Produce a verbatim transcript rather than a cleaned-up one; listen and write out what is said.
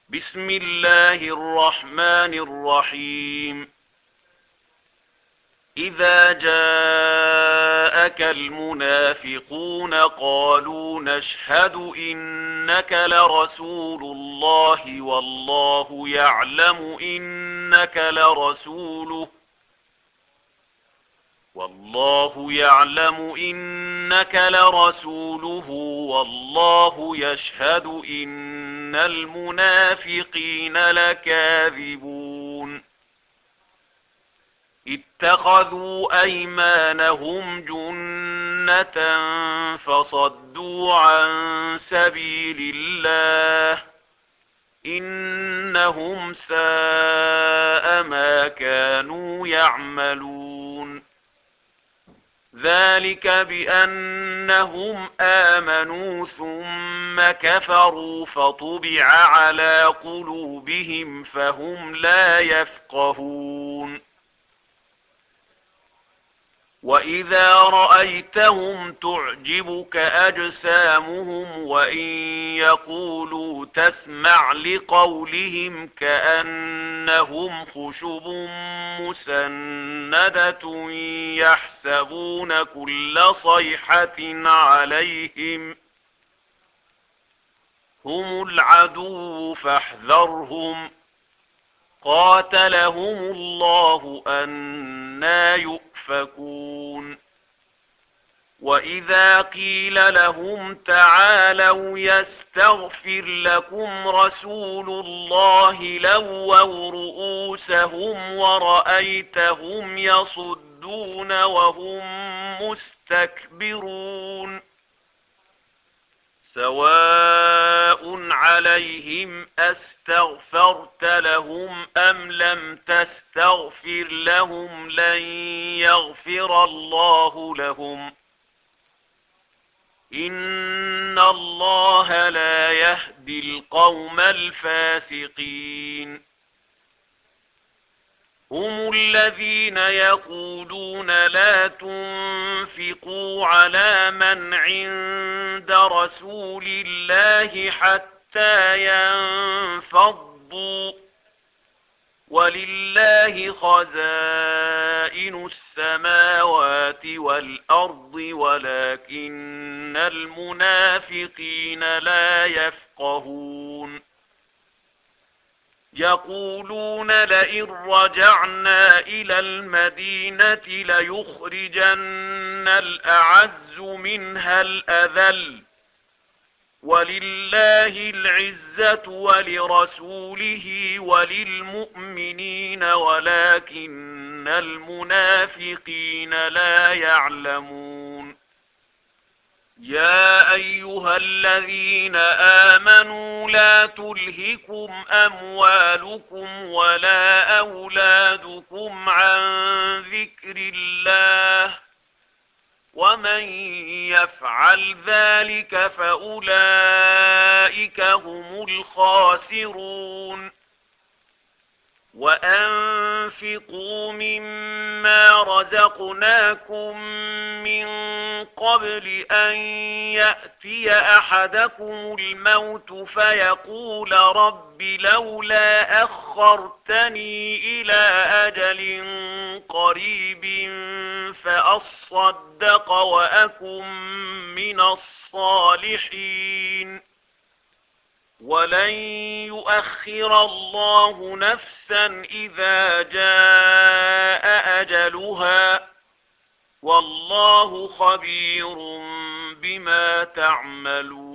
بسم الله الرحمن الرحيم. إذا جاءك المنافقون قالوا نشهد إنك لرسول الله والله يعلم إنك لرسوله والله يعلم إنك لرسوله والله يشهد إن المنافقين لكاذبون. اتخذوا أيمانهم جنة فصدوا عن سبيل الله إنهم ساء ما كانوا يعملون. ذلك بأنهم آمنوا ثم كفروا فطبع على قلوبهم فهم لا يفقهون. وإذا رأيتهم تعجبك أجسامهم وإن يقولوا تسمع لقولهم كأنهم خشب مسندة يحسبون كل صيحة عليهم هم العدو فاحذرهم قاتلهم الله أنى يؤفكون. وإذا قيل لهم تعالوا يستغفر لكم رسول الله لووا رؤوسهم ورأيتهم يصدون وهم مستكبرون. سواء عليهم أستغفرت لهم أم لم تستغفر لهم لن يغفر الله لهم إن الله لا يهدي القوم الفاسقين. هم الذين يقولون لا تنفقوا على من عند رسول الله حتى ينفضوا ولله خزائن السماوات والأرض ولكن المنافقين لا يفقهون. يقولون لئن رجعنا إلى المدينة ليخرجن الأعز منها الأذل ولله العزة ولرسوله وللمؤمنين ولكن المنافقين لا يعلمون. يا أيها الذين آمنوا لا تلهكم أموالكم ولا أولادكم عن ذكر الله ومن يفعل ذلك فأولئك هم الخاسرون. وأنفقوا مما رزقناكم من قبل أن يأتي أحدكم الموت فيقول رب لولا أخرتني إلى أجل قريب فأصدق وأكن من الصالحين ولن يؤخر الله نفسا إذا جاء أجلها والله خبير بما تعملون.